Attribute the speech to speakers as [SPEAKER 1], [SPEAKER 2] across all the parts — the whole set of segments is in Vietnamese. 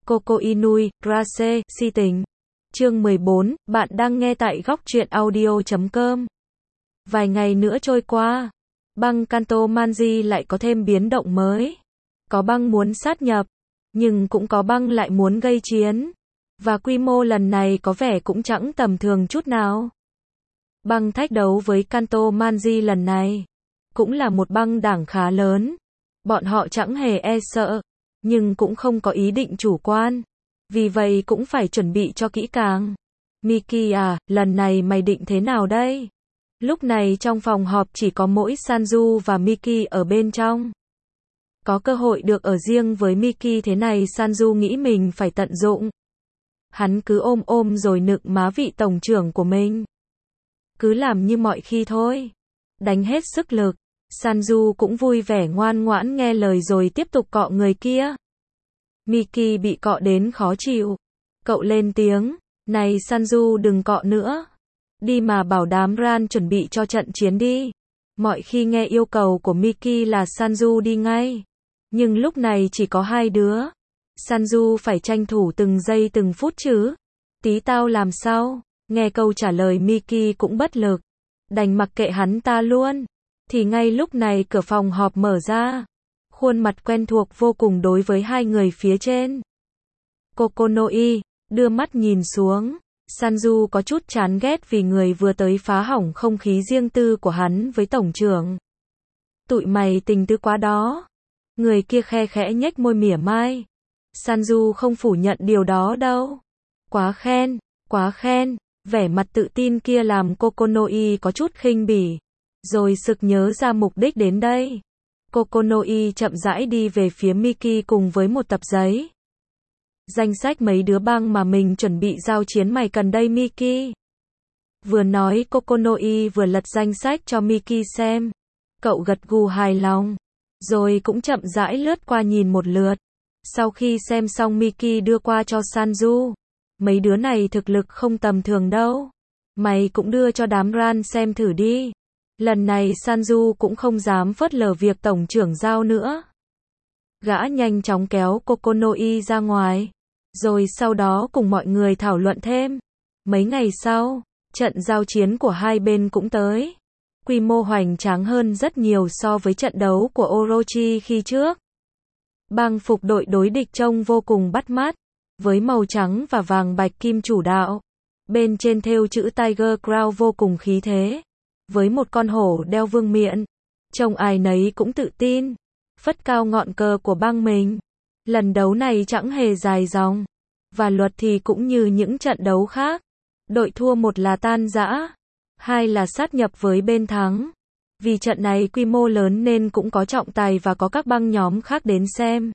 [SPEAKER 1] Coco Inui, Grace, si tình. Chương 14, bạn đang nghe tại góc truyện audio.com. Vài ngày nữa trôi qua, băng Kanto Manji lại có thêm biến động mới. Có băng muốn sát nhập, nhưng cũng có băng lại muốn gây chiến. Và quy mô lần này có vẻ cũng chẳng tầm thường chút nào. Băng thách đấu với Kanto Manji lần này cũng là một băng đảng khá lớn. Bọn họ chẳng hề e sợ, nhưng cũng không có ý định chủ quan. Vì vậy cũng phải chuẩn bị cho kỹ càng. Miki à, lần này mày định thế nào đây? Lúc này trong phòng họp chỉ có mỗi Sanju và Miki ở bên trong. Có cơ hội được ở riêng với Miki thế này, Sanju nghĩ mình phải tận dụng. Hắn cứ ôm rồi nựng má vị tổng trưởng của mình. Cứ làm như mọi khi thôi. Đánh hết sức lực. Sanju cũng vui vẻ ngoan ngoãn nghe lời rồi tiếp tục cọ người kia. Miki bị cọ đến khó chịu. Cậu lên tiếng, này Sanju đừng cọ nữa. Đi mà bảo đám Ran chuẩn bị cho trận chiến đi. Mọi khi nghe yêu cầu của Miki là Sanju đi ngay. Nhưng lúc này chỉ có hai đứa. Sanju phải tranh thủ từng giây từng phút chứ. Tí tao làm sao? Nghe câu trả lời Miki cũng bất lực. Đành mặc kệ hắn ta luôn. Thì ngay lúc này cửa phòng họp mở ra. Khuôn mặt quen thuộc vô cùng đối với hai người phía trên. Kokonoi đưa mắt nhìn xuống. Sanju có chút chán ghét vì người vừa tới phá hỏng không khí riêng tư của hắn với tổng trưởng. Tụi mày tình tứ quá đó. Người kia khe khẽ nhếch môi mỉa mai. Sanju không phủ nhận điều đó đâu. Quá khen. Vẻ mặt tự tin kia làm Kokonoi có chút khinh bỉ. Rồi sực nhớ ra mục đích đến đây. Kokonoi chậm rãi đi về phía Miki cùng với một tập giấy. Danh sách mấy đứa băng mà mình chuẩn bị giao chiến mày cần đây Miki. Vừa nói Kokonoi vừa lật danh sách cho Miki xem. Cậu gật gù hài lòng. Rồi cũng chậm rãi lướt qua nhìn một lượt. Sau khi xem xong Miki đưa qua cho Sanju. Mấy đứa này thực lực không tầm thường đâu. Mày cũng đưa cho đám Ran xem thử đi. Lần này Sanju cũng không dám phớt lờ việc tổng trưởng giao nữa. Gã nhanh chóng kéo Kokonoi ra ngoài. Rồi sau đó cùng mọi người thảo luận thêm. Mấy ngày sau, trận giao chiến của hai bên cũng tới. Quy mô hoành tráng hơn rất nhiều so với trận đấu của Orochi khi trước. Băng phục đội đối địch trông vô cùng bắt mắt. Với màu trắng và vàng bạch kim chủ đạo. Bên trên thêu chữ Tiger Crown vô cùng khí thế. Với một con hổ đeo vương miện. Trông ai nấy cũng tự tin. Phất cao ngọn cờ của băng mình. Lần đấu này chẳng hề dài dòng. Và luật thì cũng như những trận đấu khác. Đội thua một là tan rã. Hai là sát nhập với bên thắng. Vì trận này quy mô lớn nên cũng có trọng tài và có các băng nhóm khác đến xem.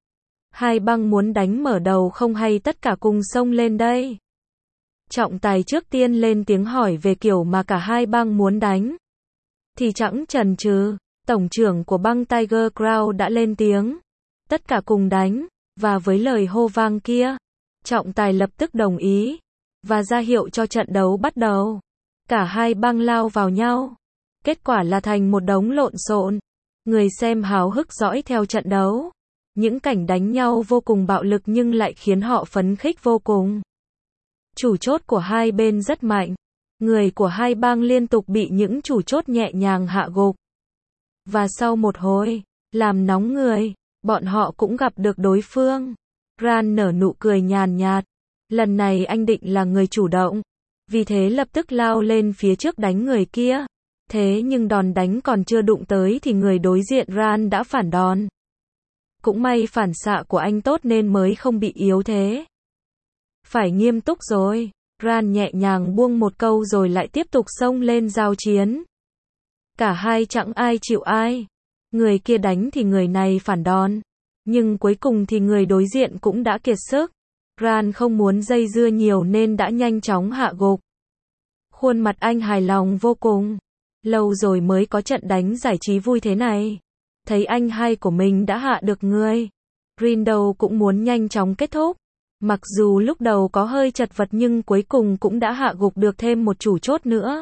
[SPEAKER 1] Hai băng muốn đánh mở đầu không hay tất cả cùng xông lên đây? Trọng tài trước tiên lên tiếng hỏi về kiểu mà cả hai băng muốn đánh. Thì chẳng chần chừ, tổng trưởng của băng Tiger Crown đã lên tiếng. Tất cả cùng đánh, và với lời hô vang kia, trọng tài lập tức đồng ý, và ra hiệu cho trận đấu bắt đầu. Cả hai băng lao vào nhau. Kết quả là thành một đống lộn xộn. Người xem háo hức dõi theo trận đấu. Những cảnh đánh nhau vô cùng bạo lực nhưng lại khiến họ phấn khích vô cùng. Chủ chốt của hai bên rất mạnh. Người của hai bang liên tục bị những chủ chốt nhẹ nhàng hạ gục. Và sau một hồi làm nóng người, bọn họ cũng gặp được đối phương. Ran nở nụ cười nhàn nhạt. Lần này anh định là người chủ động. Vì thế lập tức lao lên phía trước đánh người kia. Thế nhưng đòn đánh còn chưa đụng tới thì người đối diện Ran đã phản đòn. Cũng may phản xạ của anh tốt nên mới không bị yếu thế. Phải nghiêm túc rồi. Ran nhẹ nhàng buông một câu rồi lại tiếp tục xông lên giao chiến. Cả hai chẳng ai chịu ai. Người kia đánh thì người này phản đòn. Nhưng cuối cùng thì người đối diện cũng đã kiệt sức. Ran không muốn dây dưa nhiều nên đã nhanh chóng hạ gục. Khuôn mặt anh hài lòng vô cùng. Lâu rồi mới có trận đánh giải trí vui thế này. Thấy anh hai của mình đã hạ được người. Rindo cũng muốn nhanh chóng kết thúc. Mặc dù lúc đầu có hơi chật vật nhưng cuối cùng cũng đã hạ gục được thêm một chủ chốt nữa.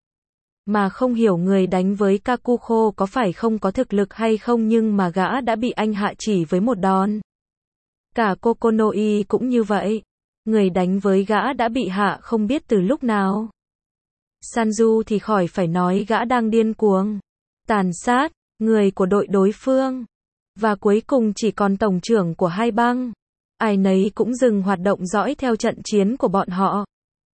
[SPEAKER 1] Mà không hiểu người đánh với Kakuko có phải không có thực lực hay không nhưng mà gã đã bị anh hạ chỉ với một đòn. Cả Kokonoi cũng như vậy. Người đánh với gã đã bị hạ không biết từ lúc nào. Sanju thì khỏi phải nói, gã đang điên cuồng tàn sát người của đội đối phương. Và cuối cùng chỉ còn tổng trưởng của hai băng. Ai nấy cũng dừng hoạt động dõi theo trận chiến của bọn họ.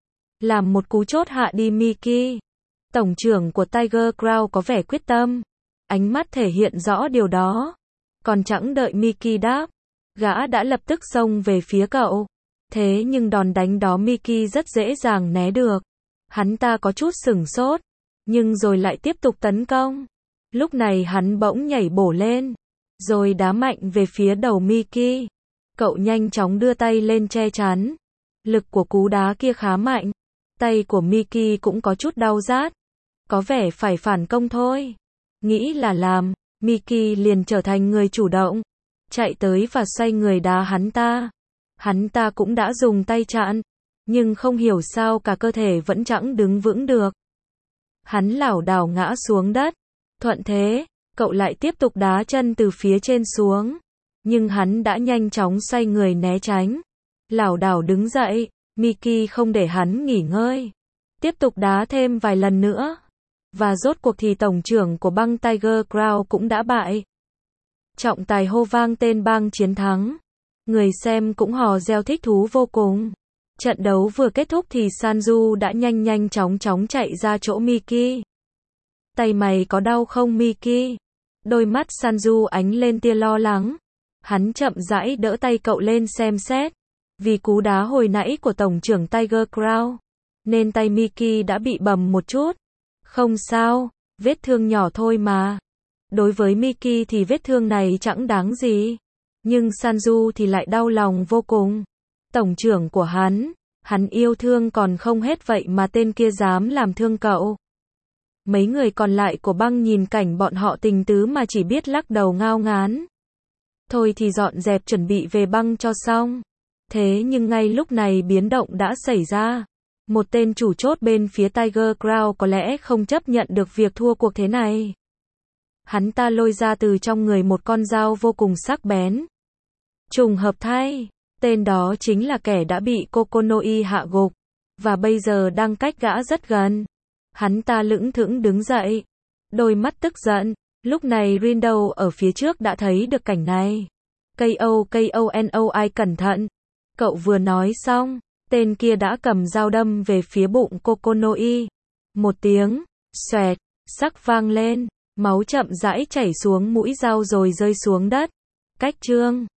[SPEAKER 1] Làm một cú chốt hạ đi Miki. Tổng trưởng của Tiger Crown có vẻ quyết tâm. Ánh mắt thể hiện rõ điều đó. Còn chẳng đợi Miki đáp, gã đã lập tức xông về phía cậu. Thế nhưng đòn đánh đó Miki rất dễ dàng né được. Hắn ta có chút sửng sốt, nhưng rồi lại tiếp tục tấn công. Lúc này hắn bỗng nhảy bổ lên, rồi đá mạnh về phía đầu Miki. Cậu nhanh chóng đưa tay lên che chắn. Lực của cú đá kia khá mạnh. Tay của Miki cũng có chút đau rát. Có vẻ phải phản công thôi. Nghĩ là làm, Miki liền trở thành người chủ động. Chạy tới và xoay người đá hắn ta. Hắn ta cũng đã dùng tay chặn. Nhưng không hiểu sao cả cơ thể vẫn chẳng đứng vững được. Hắn lảo đảo ngã xuống đất. Thuận thế, cậu lại tiếp tục đá chân từ phía trên xuống. Nhưng hắn đã nhanh chóng xoay người né tránh. Lảo đảo đứng dậy, Miki không để hắn nghỉ ngơi. Tiếp tục đá thêm vài lần nữa. Và rốt cuộc thì tổng trưởng của băng Tiger Crown cũng đã bại. Trọng tài hô vang tên bang chiến thắng. Người xem cũng hò reo thích thú vô cùng. Trận đấu vừa kết thúc thì Sanju đã nhanh chóng chạy ra chỗ Miki. Tay mày có đau không Miki? Đôi mắt Sanju ánh lên tia lo lắng. Hắn chậm rãi đỡ tay cậu lên xem xét. Vì cú đá hồi nãy của tổng trưởng Tiger Crown, nên tay Miki đã bị bầm một chút. Không sao, vết thương nhỏ thôi mà. Đối với Miki thì vết thương này chẳng đáng gì. Nhưng Sanju thì lại đau lòng vô cùng. Tổng trưởng của hắn yêu thương còn không hết vậy mà tên kia dám làm thương cậu. Mấy người còn lại của băng nhìn cảnh bọn họ tình tứ mà chỉ biết lắc đầu ngao ngán. Thôi thì dọn dẹp chuẩn bị về băng cho xong. Thế nhưng ngay lúc này biến động đã xảy ra. Một tên chủ chốt bên phía Tiger Crown có lẽ không chấp nhận được việc thua cuộc thế này. Hắn ta lôi ra từ trong người một con dao vô cùng sắc bén. Trùng hợp thay, tên đó chính là kẻ đã bị Kokonoi hạ gục, và bây giờ đang cách gã rất gần. Hắn ta lững thững đứng dậy, đôi mắt tức giận. Lúc này Rindo ở phía trước đã thấy được cảnh này. KONOI cẩn thận. Cậu vừa nói xong, tên kia đã cầm dao đâm về phía bụng Kokonoi. Một tiếng, xoẹt, sắc vang lên, máu chậm rãi chảy xuống mũi dao rồi rơi xuống đất. Cách chương